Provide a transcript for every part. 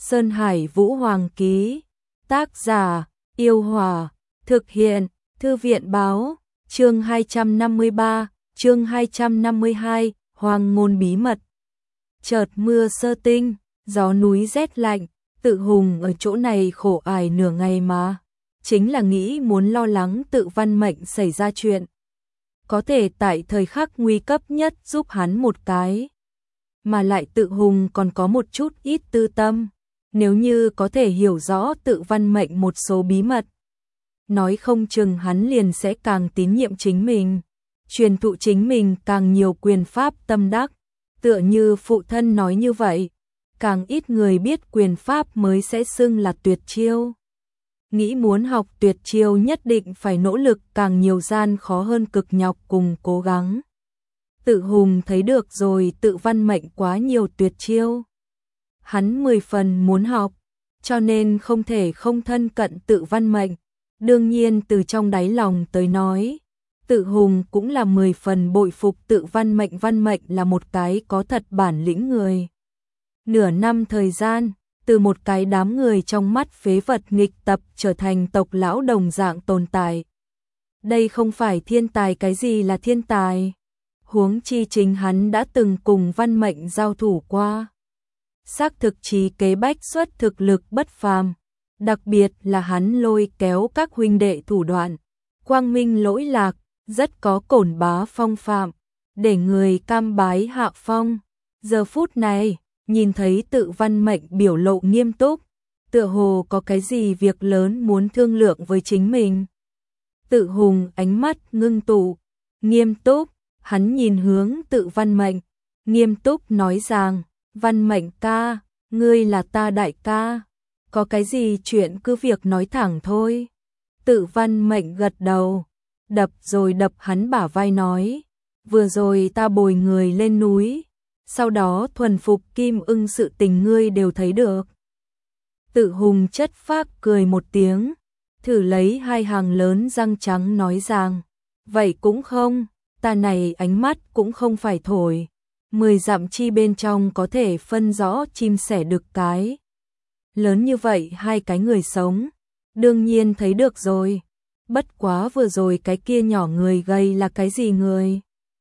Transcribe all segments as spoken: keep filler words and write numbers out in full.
Sơn Hải Vũ Hoàng ký. Tác giả, Yêu Hòa. Thực hiện, Thư viện báo. Chương hai trăm năm mươi ba, chương hai trăm năm mươi hai, Hoàng ngôn bí mật. Chợt mưa sơ tinh, gió núi rét lạnh, Tự Hùng ở chỗ này khổ ải nửa ngày mà. Chính là nghĩ muốn lo lắng Tự Văn Mệnh xảy ra chuyện. Có thể tại thời khắc nguy cấp nhất giúp hắn một cái. Mà lại Tự Hùng còn có một chút ít tư tâm. Nếu như có thể hiểu rõ Tự Văn Mệnh một số bí mật, nói không chừng hắn liền sẽ càng tín nhiệm chính mình, truyền thụ chính mình càng nhiều quyền pháp tâm đắc. Tựa như phụ thân nói như vậy, càng ít người biết quyền pháp mới sẽ xưng là tuyệt chiêu. Nghĩ muốn học tuyệt chiêu nhất định phải nỗ lực càng nhiều, gian khó hơn cực nhọc cùng cố gắng. Tự Hùng thấy được rồi Tự Văn Mệnh quá nhiều tuyệt chiêu. Hắn mười phần muốn học, cho nên không thể không thân cận Tự Văn Mệnh. Đương nhiên từ trong đáy lòng tới nói, Tự Hùng cũng là mười phần bội phục Tự Văn Mệnh. Văn Mệnh là một cái có thật bản lĩnh người. Nửa năm thời gian, từ một cái đám người trong mắt phế vật nghịch tập trở thành tộc lão đồng dạng tồn tại. Đây không phải thiên tài, cái gì là thiên tài? Huống chi chính hắn đã từng cùng Văn Mệnh giao thủ qua. Xác thực trí kế bách xuất, thực lực bất phàm. Đặc biệt là hắn lôi kéo các huynh đệ thủ đoạn quang minh lỗi lạc, rất có cổn bá phong phạm, để người cam bái hạ phong. Giờ phút này, nhìn thấy Tự Văn Mệnh biểu lộ nghiêm túc, tựa hồ có cái gì việc lớn muốn thương lượng với chính mình. Tự Hùng ánh mắt ngưng tụ, nghiêm túc, hắn nhìn hướng Tự Văn Mệnh, nghiêm túc nói rằng, Văn Mệnh ca, ngươi là ta đại ca, có cái gì chuyện cứ việc nói thẳng thôi. Tự Văn Mệnh gật đầu, đập rồi đập hắn bả vai nói, vừa rồi ta bồi người lên núi, sau đó thuần phục Kim Ưng sự tình ngươi đều thấy được. Tự Hùng chất phác cười một tiếng, thử lấy hai hàng lớn răng trắng nói rằng, vậy cũng không, ta này ánh mắt cũng không phải thổi, mười dặm chi bên trong có thể phân rõ chim sẻ đực cái. Lớn như vậy hai cái người sống, đương nhiên thấy được rồi. Bất quá vừa rồi cái kia nhỏ người gầy là cái gì người?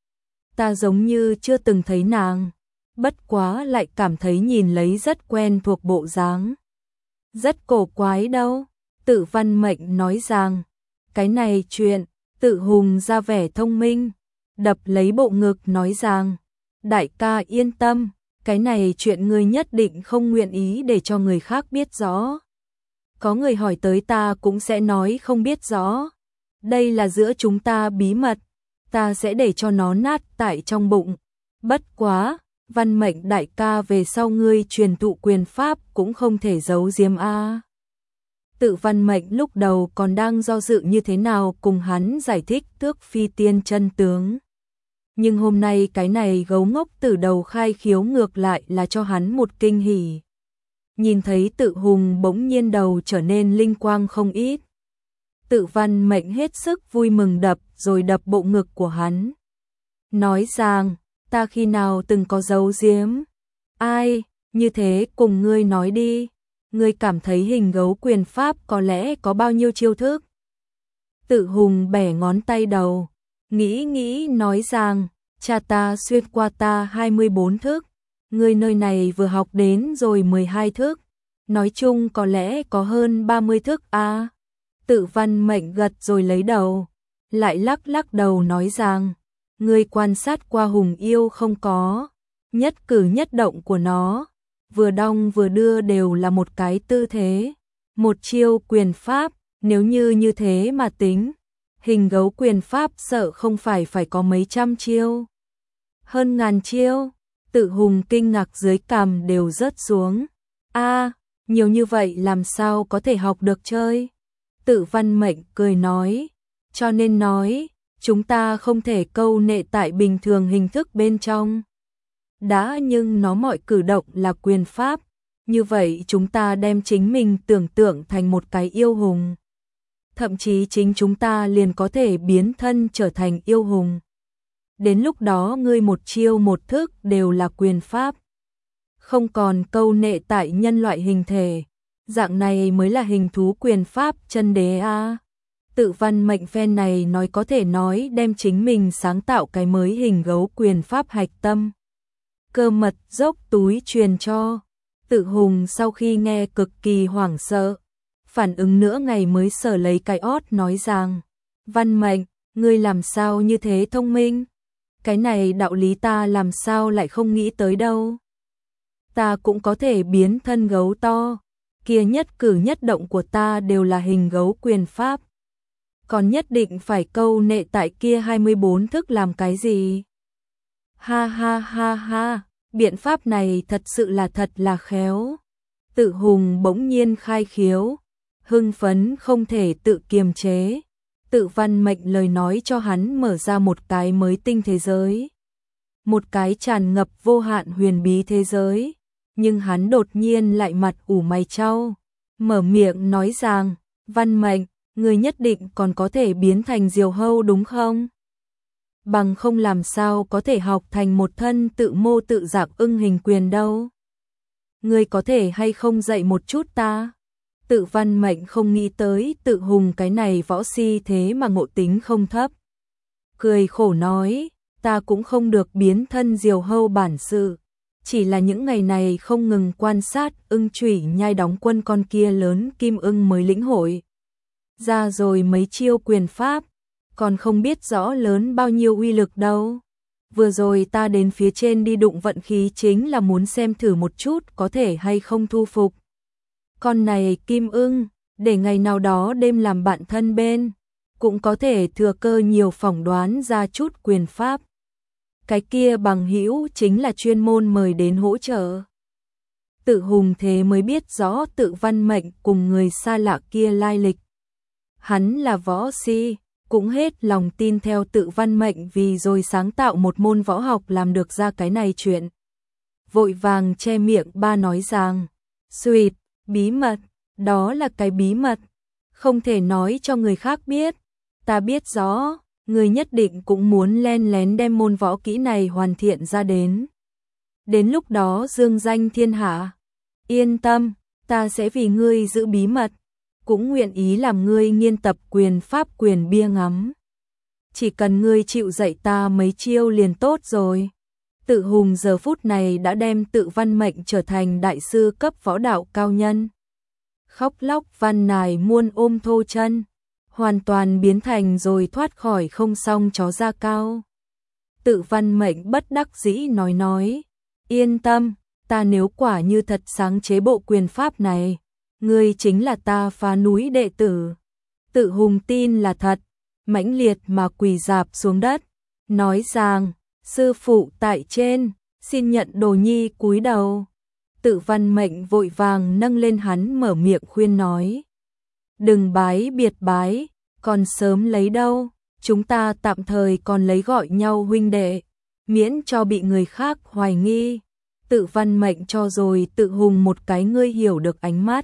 Ta giống như chưa từng thấy nàng, bất quá lại cảm thấy nhìn lấy rất quen thuộc bộ dáng. Rất cổ quái đâu. Tự Văn Mệnh nói rằng, cái này chuyện. Tự Hùng ra vẻ thông minh, đập lấy bộ ngực nói rằng, đại ca yên tâm, cái này chuyện ngươi nhất định không nguyện ý để cho người khác biết rõ. Có người hỏi tới ta cũng sẽ nói không biết rõ. Đây là giữa chúng ta bí mật, ta sẽ để cho nó nát tại trong bụng. Bất quá, Văn Mệnh đại ca về sau ngươi truyền thụ quyền pháp cũng không thể giấu giếm a. Tự Văn Mệnh lúc đầu còn đang do dự như thế nào cùng hắn giải thích Tước Phi Tiên chân tướng. Nhưng hôm nay cái này gấu ngốc từ đầu khai khiếu ngược lại là cho hắn một kinh hỉ. Nhìn thấy Tự Hùng bỗng nhiên đầu trở nên linh quang không ít. Tự Văn Mệnh hết sức vui mừng đập rồi đập bộ ngực của hắn. Nói rằng, ta khi nào từng có giấu giếm? Ai, như thế cùng ngươi nói đi. Ngươi cảm thấy hình gấu quyền pháp có lẽ có bao nhiêu chiêu thức? Tự Hùng bẻ ngón tay đầu, nghĩ nghĩ nói rằng, cha ta xuyên qua ta hai mươi bốn thức, ngươi nơi này vừa học đến rồi mười hai thức, nói chung có lẽ có hơn ba mươi thức a. À. Tự Văn Mệnh gật rồi lấy đầu, lại lắc lắc đầu nói rằng, ngươi quan sát qua hùng yêu không có, nhất cử nhất động của nó, vừa đong vừa đưa đều là một cái tư thế, một chiêu quyền pháp, nếu như như thế mà tính, hình gấu quyền pháp sợ không phải phải có mấy trăm chiêu, hơn ngàn chiêu. Tự Hùng kinh ngạc dưới cằm đều rớt xuống. A, à, nhiều như vậy làm sao có thể học được chơi? Tự Văn Mệnh cười nói, cho nên nói, chúng ta không thể câu nệ tại bình thường hình thức bên trong. Đã nhưng nó mọi cử động là quyền pháp, như vậy chúng ta đem chính mình tưởng tượng thành một cái yêu hùng. Thậm chí chính chúng ta liền có thể biến thân trở thành yêu hùng. Đến lúc đó ngươi một chiêu một thức đều là quyền pháp. không còn câu nệ tại nhân loại hình thể. Dạng này mới là hình thú quyền pháp chân đế a. Tự văn mệnh phen này nói có thể nói đem chính mình sáng tạo cái mới hình gấu quyền pháp hạch tâm. Cơ mật dốc túi truyền cho. Tự Hùng sau khi nghe cực kỳ hoảng sợ. Phản ứng nữa ngày mới sở lấy cái ót nói rằng. Văn mệnh, ngươi làm sao như thế thông minh? Cái này đạo lý ta làm sao lại không nghĩ tới đâu. Ta cũng có thể biến thân gấu to. Kia nhất cử nhất động của ta đều là hình gấu quyền pháp. Còn nhất định phải câu nệ tại kia hai mươi bốn thức làm cái gì? Ha ha ha ha, biện pháp này thật sự là thật là khéo. Tự Hùng bỗng nhiên khai khiếu, hưng phấn không thể tự kiềm chế. Tự văn mệnh lời nói cho hắn mở ra một cái mới tinh thế giới. Một cái tràn ngập vô hạn huyền bí thế giới. Nhưng hắn đột nhiên lại mặt ủ mày chau, mở miệng nói rằng, văn mệnh, người nhất định còn có thể biến thành diều hâu đúng không? Bằng không làm sao có thể học thành một thân tự mô tự giác ưng hình quyền đâu. Người có thể hay không dạy một chút ta? Tự văn mệnh không nghĩ tới Tự Hùng cái này võ si thế mà ngộ tính không thấp. Cười khổ nói, ta cũng không được biến thân diều hâu bản sự. Chỉ là những ngày này không ngừng quan sát ưng chủy nhai đóng quân con kia lớn kim ưng mới lĩnh hội. Ra rồi mấy chiêu quyền pháp, còn không biết rõ lớn bao nhiêu uy lực đâu. Vừa rồi ta đến phía trên đi đụng vận khí chính là muốn xem thử một chút có thể hay không thu phục. Con này kim ưng, để ngày nào đó đêm làm bạn thân bên, cũng có thể thừa cơ nhiều phỏng đoán ra chút quyền pháp. Cái kia bằng hữu chính là chuyên môn mời đến hỗ trợ. Tự Hùng thế mới biết rõ Tự văn mệnh cùng người xa lạ kia lai lịch. Hắn là võ si, cũng hết lòng tin theo Tự văn mệnh vì rồi sáng tạo một môn võ học làm được ra cái này chuyện. Vội vàng che miệng ba nói rằng, suýt, bí mật, đó là cái bí mật, không thể nói cho người khác biết. Ta biết rõ. Người nhất định cũng muốn len lén đem môn võ kỹ này hoàn thiện ra đến. Đến lúc đó dương danh thiên hạ. Yên tâm, ta sẽ vì ngươi giữ bí mật, cũng nguyện ý làm ngươi nghiên tập quyền pháp quyền bia ngắm. Chỉ cần ngươi chịu dạy ta mấy chiêu liền tốt rồi. Tự Hùng giờ phút này đã đem Tự văn mệnh trở thành đại sư cấp võ đạo cao nhân. Khóc lóc van nài muôn ôm thô chân. Hoàn toàn biến thành rồi thoát khỏi không xong chó da cao. Tự văn mệnh bất đắc dĩ nói nói, yên tâm, ta nếu quả như thật sáng chế bộ quyền pháp này, ngươi chính là ta phá núi đệ tử. Tự Hùng tin là thật, mãnh liệt mà quỳ rạp xuống đất, nói rằng, sư phụ tại trên, xin nhận đồ nhi cúi đầu. Tự văn mệnh vội vàng nâng lên hắn mở miệng khuyên nói. Đừng bái biệt bái, còn sớm lấy đâu, chúng ta tạm thời còn lấy gọi nhau huynh đệ, miễn cho bị người khác hoài nghi. Tự văn mệnh cho rồi Tự Hùng một cái ngươi hiểu được ánh mắt.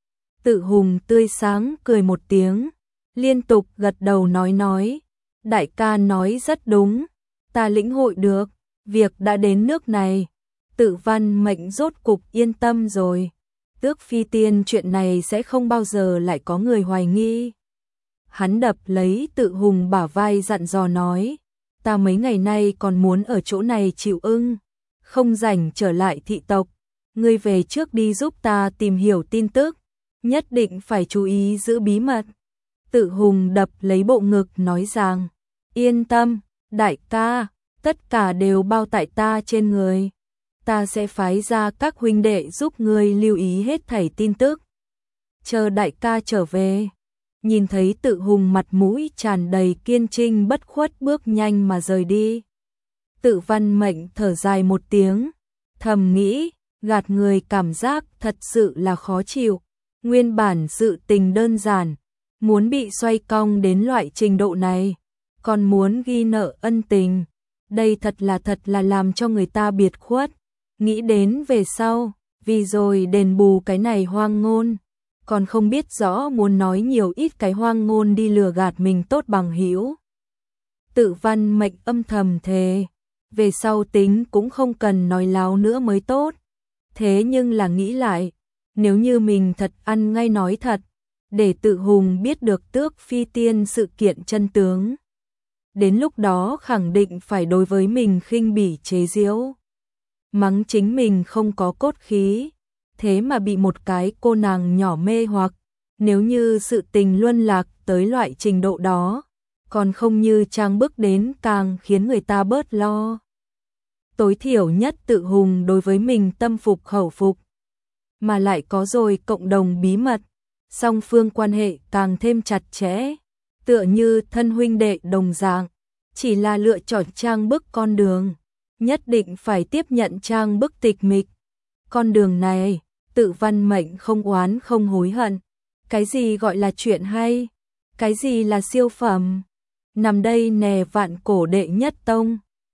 Tự Hùng tươi sáng cười một tiếng, liên tục gật đầu nói nói, đại ca nói rất đúng, ta lĩnh hội được, việc đã đến nước này. Tự văn mệnh rốt cục yên tâm rồi. Tước phi tiên chuyện này sẽ không bao giờ lại có người hoài nghi. Hắn đập lấy Tự Hùng bả vai dặn dò nói, ta mấy ngày nay còn muốn ở chỗ này chịu ưng, không rảnh trở lại thị tộc, ngươi về trước đi giúp ta tìm hiểu tin tức, nhất định phải chú ý giữ bí mật. Tự Hùng đập lấy bộ ngực nói rằng, yên tâm, đại ca, tất cả đều bao tại ta trên người. Ta sẽ phái ra các huynh đệ giúp ngươi lưu ý hết thảy tin tức. Chờ đại ca trở về. Nhìn thấy Tự Hùng mặt mũi tràn đầy kiên trinh bất khuất bước nhanh mà rời đi. Tự văn mệnh thở dài một tiếng, thầm nghĩ, gạt người cảm giác thật sự là khó chịu. Nguyên bản sự tình đơn giản, muốn bị xoay cong đến loại trình độ này, còn muốn ghi nợ ân tình. Đây thật là thật là làm cho người ta biệt khuất. Nghĩ đến về sau, vì rồi đền bù cái này hoang ngôn, còn không biết rõ muốn nói nhiều ít cái hoang ngôn đi lừa gạt mình tốt bằng hữu. Tự văn mệnh âm thầm thề, về sau tính cũng không cần nói láo nữa mới tốt. Thế nhưng là nghĩ lại, nếu như mình thật ăn ngay nói thật, để Tự Hùng biết được Tước Phi Tiên sự kiện chân tướng. Đến lúc đó khẳng định phải đối với mình khinh bỉ chế giễu. Mắng chính mình không có cốt khí, thế mà bị một cái cô nàng nhỏ mê hoặc. Nếu như sự tình luân lạc tới loại trình độ đó, còn không như trang bức đến càng khiến người ta bớt lo. Tối thiểu nhất Tự Hùng đối với mình tâm phục khẩu phục, mà lại có rồi cộng đồng bí mật, song phương quan hệ càng thêm chặt chẽ, tựa như thân huynh đệ đồng dạng, chỉ là lựa chọn trang bức con đường, nhất định phải tiếp nhận trang bức tịch mịch. Con đường này, Tự Văn Mệnh không oán không hối hận. Cái gì gọi là chuyện hay? Cái gì là siêu phẩm? Nằm đây nè vạn cổ đệ nhất tông.